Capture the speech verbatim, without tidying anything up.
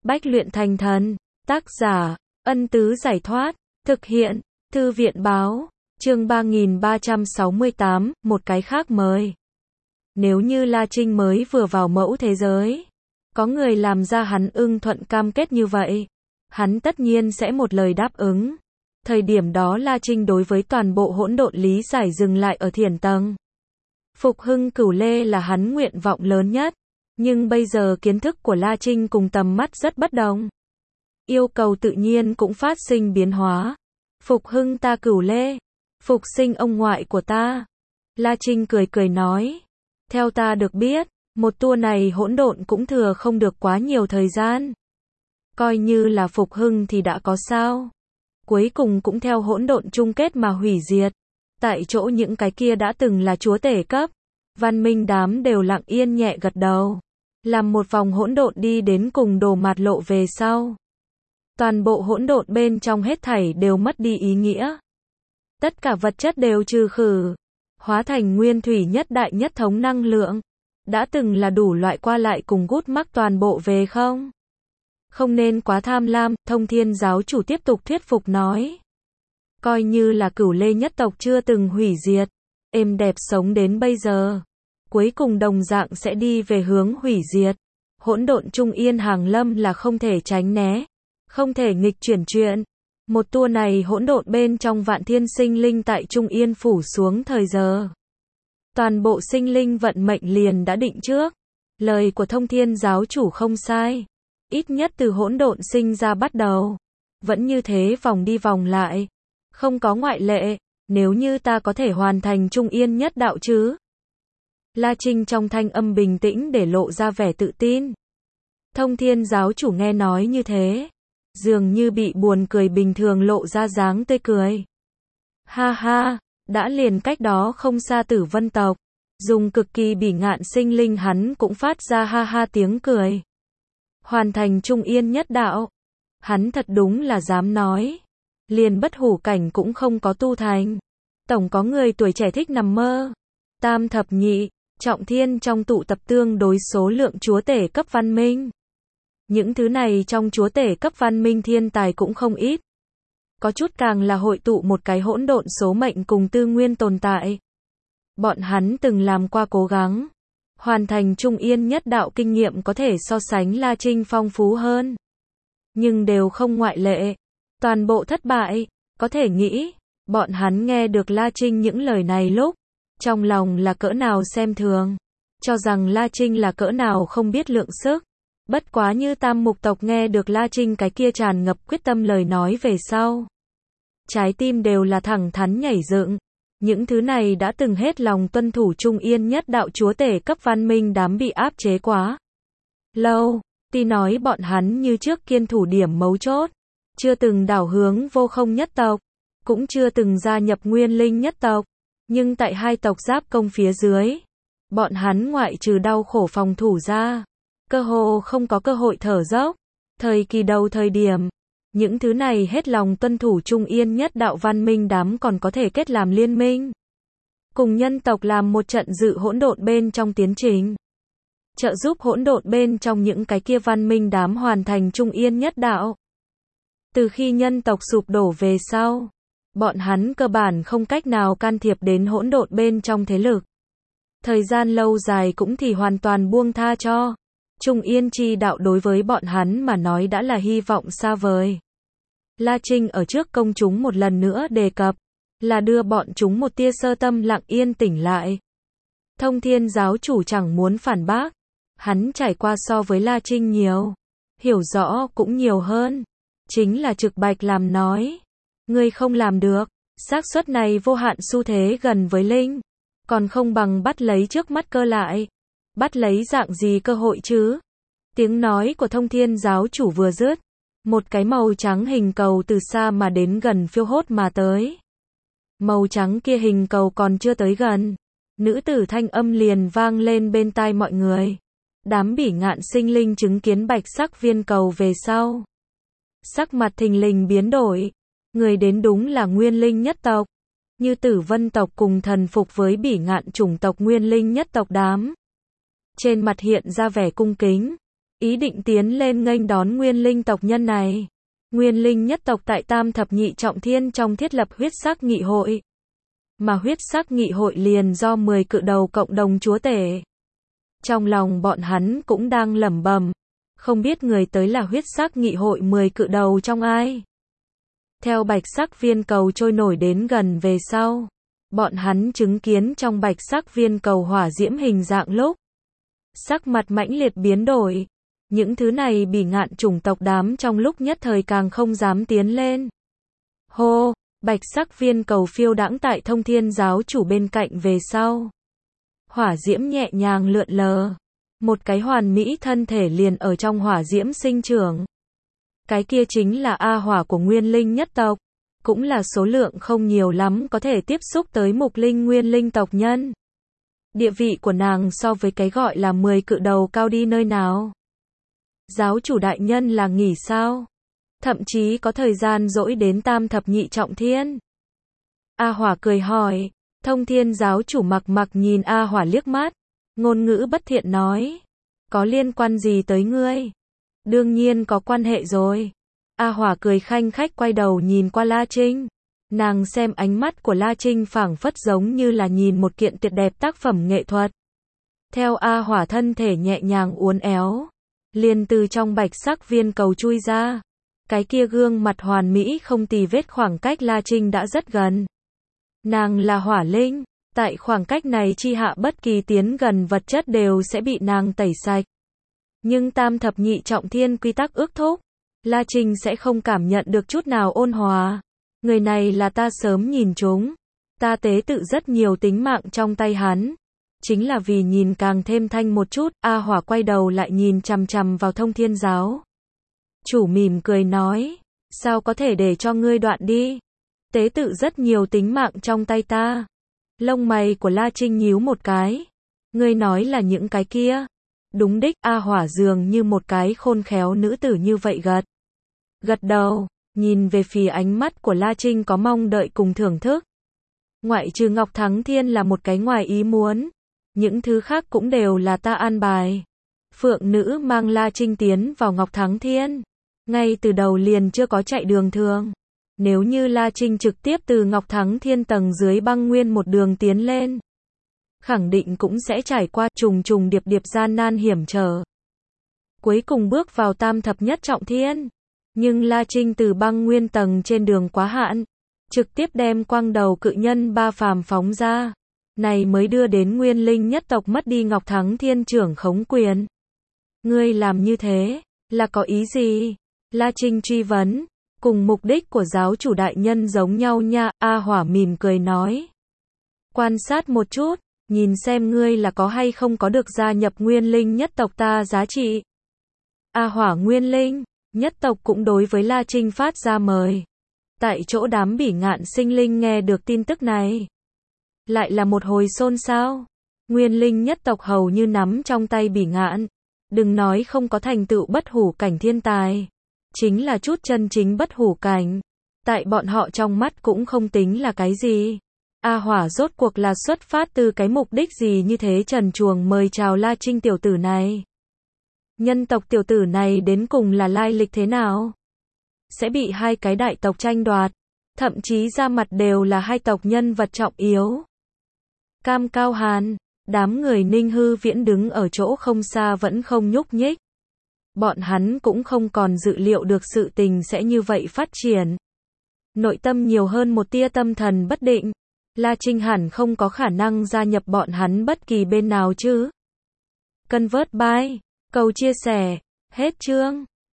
Bách luyện thành thần. Tác giả, Ân Tứ Giải Thoát. Thực hiện, Thư viện Báo. Chương ba nghìn ba trăm sáu mươi tám, một cái khác mời. Nếu như La Trinh mới vừa vào mẫu thế giới, có người làm ra hắn ưng thuận cam kết như vậy, hắn tất nhiên sẽ một lời đáp ứng. Thời điểm đó La Trinh đối với toàn bộ hỗn độn lý giải dừng lại ở thiền tầng. Phục hưng Cửu Lê là hắn nguyện vọng lớn nhất, nhưng bây giờ kiến thức của La Trinh cùng tầm mắt rất bất đồng. Yêu cầu tự nhiên cũng phát sinh biến hóa. Phục hưng ta Cửu Lê, phục sinh ông ngoại của ta. La Trinh cười cười nói, theo ta được biết, một tour này hỗn độn cũng thừa không được quá nhiều thời gian. Coi như là phục hưng thì đã có sao. Cuối cùng cũng theo hỗn độn chung kết mà hủy diệt. Tại chỗ những cái kia đã từng là chúa tể cấp, văn minh đám đều lặng yên nhẹ gật đầu. Làm một vòng hỗn độn đi đến cùng Đồ Mạt Lộ về sau. Toàn bộ hỗn độn bên trong hết thảy đều mất đi ý nghĩa. Tất cả vật chất đều trừ khử, hóa thành nguyên thủy nhất đại nhất thống năng lượng. Đã từng là đủ loại qua lại cùng gút mắc toàn bộ về không? Không nên quá tham lam, Thông Thiên giáo chủ tiếp tục thuyết phục nói. Coi như là Cửu Lê nhất tộc chưa từng hủy diệt, êm đẹp sống đến bây giờ. Cuối cùng đồng dạng sẽ đi về hướng hủy diệt. Hỗn độn Trung Yên hàng lâm là không thể tránh né, không thể nghịch chuyển chuyện. Một tour này hỗn độn bên trong vạn thiên sinh linh tại Trung Yên phủ xuống thời giờ. Toàn bộ sinh linh vận mệnh liền đã định trước. Lời của Thông Thiên giáo chủ không sai. Ít nhất từ hỗn độn sinh ra bắt đầu. Vẫn như thế vòng đi vòng lại. Không có ngoại lệ. Nếu như ta có thể hoàn thành Trung Yên nhất đạo chứ. La Trinh trong thanh âm bình tĩnh để lộ ra vẻ tự tin. Thông Thiên giáo chủ nghe nói như thế, dường như bị buồn cười bình thường lộ ra dáng tươi cười. Ha ha, đã liền cách đó không xa Tử Vân tộc, dùng cực kỳ bỉ ngạn sinh linh hắn cũng phát ra ha ha tiếng cười. Hoàn thành Trung Yên nhất đạo, hắn thật đúng là dám nói, liền bất hủ cảnh cũng không có tu thành. Tổng có người tuổi trẻ thích nằm mơ. Tam thập nhị, trọng thiên trong tụ tập tương đối số lượng chúa tể cấp văn minh. Những thứ này trong chúa tể cấp văn minh thiên tài cũng không ít. Có chút càng là hội tụ một cái hỗn độn số mệnh cùng tư nguyên tồn tại. Bọn hắn từng làm qua cố gắng, hoàn thành Trung Yên nhất đạo kinh nghiệm có thể so sánh La Trinh phong phú hơn. Nhưng đều không ngoại lệ. Toàn bộ thất bại, có thể nghĩ, bọn hắn nghe được La Trinh những lời này lúc, trong lòng là cỡ nào xem thường, cho rằng La Trinh là cỡ nào không biết lượng sức. Bất quá như Tam Mục tộc nghe được La Trinh cái kia tràn ngập quyết tâm lời nói về sau. Trái tim đều là thẳng thắn nhảy dựng. Những thứ này đã từng hết lòng tuân thủ Trung Yên nhất đạo chúa tể cấp văn minh đám bị áp chế quá lâu. Tuy nói bọn hắn như trước kiên thủ điểm mấu chốt, chưa từng đảo hướng vô không nhất tộc, cũng chưa từng gia nhập nguyên linh nhất tộc. Nhưng tại hai tộc giáp công phía dưới, bọn hắn ngoại trừ đau khổ phòng thủ ra, cơ hồ không có cơ hội thở dốc. Thời kỳ đầu thời điểm, những thứ này hết lòng tuân thủ Trung Yên nhất đạo văn minh đám còn có thể kết làm liên minh. Cùng nhân tộc làm một trận dự hỗn độn bên trong tiến trình. Trợ giúp hỗn độn bên trong những cái kia văn minh đám hoàn thành Trung Yên nhất đạo. Từ khi nhân tộc sụp đổ về sau, bọn hắn cơ bản không cách nào can thiệp đến hỗn độn bên trong thế lực. Thời gian lâu dài cũng thì hoàn toàn buông tha cho. Trung Yên chi đạo đối với bọn hắn mà nói đã là hy vọng xa vời. La Trinh ở trước công chúng một lần nữa đề cập, là đưa bọn chúng một tia sơ tâm lặng yên tỉnh lại. Thông Thiên giáo chủ chẳng muốn phản bác, hắn trải qua so với La Trinh nhiều, hiểu rõ cũng nhiều hơn, chính là trực bạch làm nói. Ngươi không làm được, xác suất này vô hạn xu thế gần với linh, còn không bằng bắt lấy trước mắt cơ lại. Bắt lấy dạng gì cơ hội chứ? Tiếng nói của Thông Thiên giáo chủ vừa dứt, một cái màu trắng hình cầu từ xa mà đến gần phiêu hốt mà tới. Màu trắng kia hình cầu còn chưa tới gần, nữ tử thanh âm liền vang lên bên tai mọi người. Đám bỉ ngạn sinh linh chứng kiến bạch sắc viên cầu về sau, sắc mặt thình lình biến đổi. Người đến đúng là nguyên linh nhất tộc, như Tử Vân tộc cùng thần phục với bỉ ngạn chủng tộc nguyên linh nhất tộc đám. Trên mặt hiện ra vẻ cung kính, ý định tiến lên nghênh đón nguyên linh tộc nhân này. Nguyên linh nhất tộc tại Tam Thập Nhị Trọng Thiên trong thiết lập huyết sắc nghị hội. Mà huyết sắc nghị hội liền do mười cự đầu cộng đồng chúa tể. Trong lòng bọn hắn cũng đang lẩm bẩm, không biết người tới là huyết sắc nghị hội mười cự đầu trong ai. Theo bạch sắc viên cầu trôi nổi đến gần về sau, bọn hắn chứng kiến trong bạch sắc viên cầu hỏa diễm hình dạng lúc. Sắc mặt mãnh liệt biến đổi. Những thứ này bỉ ngạn chủng tộc đám trong lúc nhất thời càng không dám tiến lên. Hô, bạch sắc viên cầu phiêu đãng tại Thông Thiên giáo chủ bên cạnh về sau. Hỏa diễm nhẹ nhàng lượn lờ. Một cái hoàn mỹ thân thể liền ở trong hỏa diễm sinh trưởng. Cái kia chính là A hỏa của nguyên linh nhất tộc. Cũng là số lượng không nhiều lắm có thể tiếp xúc tới mục linh nguyên linh tộc nhân. Địa vị của nàng so với cái gọi là mười cự đầu cao đi nơi nào. Giáo chủ đại nhân là nghỉ sao? Thậm chí có thời gian rỗi đến Tam Thập Nhị Trọng Thiên. A hỏa cười hỏi. Thông Thiên giáo chủ mặc mặc nhìn A hỏa liếc mắt. Ngôn ngữ bất thiện nói. Có liên quan gì tới ngươi? Đương nhiên có quan hệ rồi. A hỏa cười khanh khách quay đầu nhìn qua La Trinh. Nàng xem ánh mắt của La Trinh phảng phất giống như là nhìn một kiện tuyệt đẹp tác phẩm nghệ thuật. Theo A hỏa thân thể nhẹ nhàng uốn éo. Liền từ trong bạch sắc viên cầu chui ra. Cái kia gương mặt hoàn mỹ không tì vết khoảng cách La Trinh đã rất gần. Nàng là hỏa linh. Tại khoảng cách này chi hạ bất kỳ tiến gần vật chất đều sẽ bị nàng tẩy sạch. Nhưng Tam Thập Nhị Trọng Thiên quy tắc ước thúc. La Trinh sẽ không cảm nhận được chút nào ôn hòa. Người này là ta sớm nhìn trúng. Ta tế tự rất nhiều tính mạng trong tay hắn. Chính là vì nhìn càng thêm thanh một chút. A hỏa quay đầu lại nhìn chằm chằm vào Thông Thiên giáo. Chủ mỉm cười nói. Sao có thể để cho ngươi đoạn đi? Tế tự rất nhiều tính mạng trong tay ta. Lông mày của La Trinh nhíu một cái. Ngươi nói là những cái kia. Đúng đích. A hỏa dường như một cái khôn khéo nữ tử như vậy gật. Gật đầu. Nhìn về phía ánh mắt của La Trinh có mong đợi cùng thưởng thức. Ngoại trừ Ngọc Thắng Thiên là một cái ngoài ý muốn. Những thứ khác cũng đều là ta an bài. Phượng nữ mang La Trinh tiến vào Ngọc Thắng Thiên. Ngay từ đầu liền chưa có chạy đường thường. Nếu như La Trinh trực tiếp từ Ngọc Thắng Thiên tầng dưới băng nguyên một đường tiến lên. Khẳng định cũng sẽ trải qua trùng trùng điệp điệp gian nan hiểm trở. Cuối cùng bước vào Tam Thập Nhất Trọng Thiên. Nhưng La Trinh từ băng nguyên tầng trên đường quá hạn. Trực tiếp đem quang đầu cự nhân ba phàm phóng ra. Này mới đưa đến nguyên linh nhất tộc mất đi Ngọc Thắng Thiên trưởng khống quyền. Ngươi làm như thế, là có ý gì? La Trinh truy vấn. Cùng mục đích của giáo chủ đại nhân giống nhau nha. A hỏa mỉm cười nói. Quan sát một chút, nhìn xem ngươi là có hay không có được gia nhập nguyên linh nhất tộc ta giá trị. A hỏa nguyên linh, nhất tộc cũng đối với La Trinh phát ra mời. Tại chỗ đám bỉ ngạn sinh linh nghe được tin tức này. Lại là một hồi xôn xao. Nguyên linh nhất tộc hầu như nắm trong tay bỉ ngạn. Đừng nói không có thành tựu bất hủ cảnh thiên tài. Chính là chút chân chính bất hủ cảnh. Tại bọn họ trong mắt cũng không tính là cái gì. A hỏa rốt cuộc là xuất phát từ cái mục đích gì như thế trần truồng mời chào La Trinh tiểu tử này. Nhân tộc tiểu tử này đến cùng là lai lịch thế nào? Sẽ bị hai cái đại tộc tranh đoạt. Thậm chí ra mặt đều là hai tộc nhân vật trọng yếu. Cam Cao Hàn, đám người Ninh Hư Viễn đứng ở chỗ không xa vẫn không nhúc nhích. Bọn hắn cũng không còn dự liệu được sự tình sẽ như vậy phát triển. Nội tâm nhiều hơn một tia tâm thần bất định. La Trinh hẳn không có khả năng gia nhập bọn hắn bất kỳ bên nào chứ. Convert by, cầu chia sẻ, hết chương.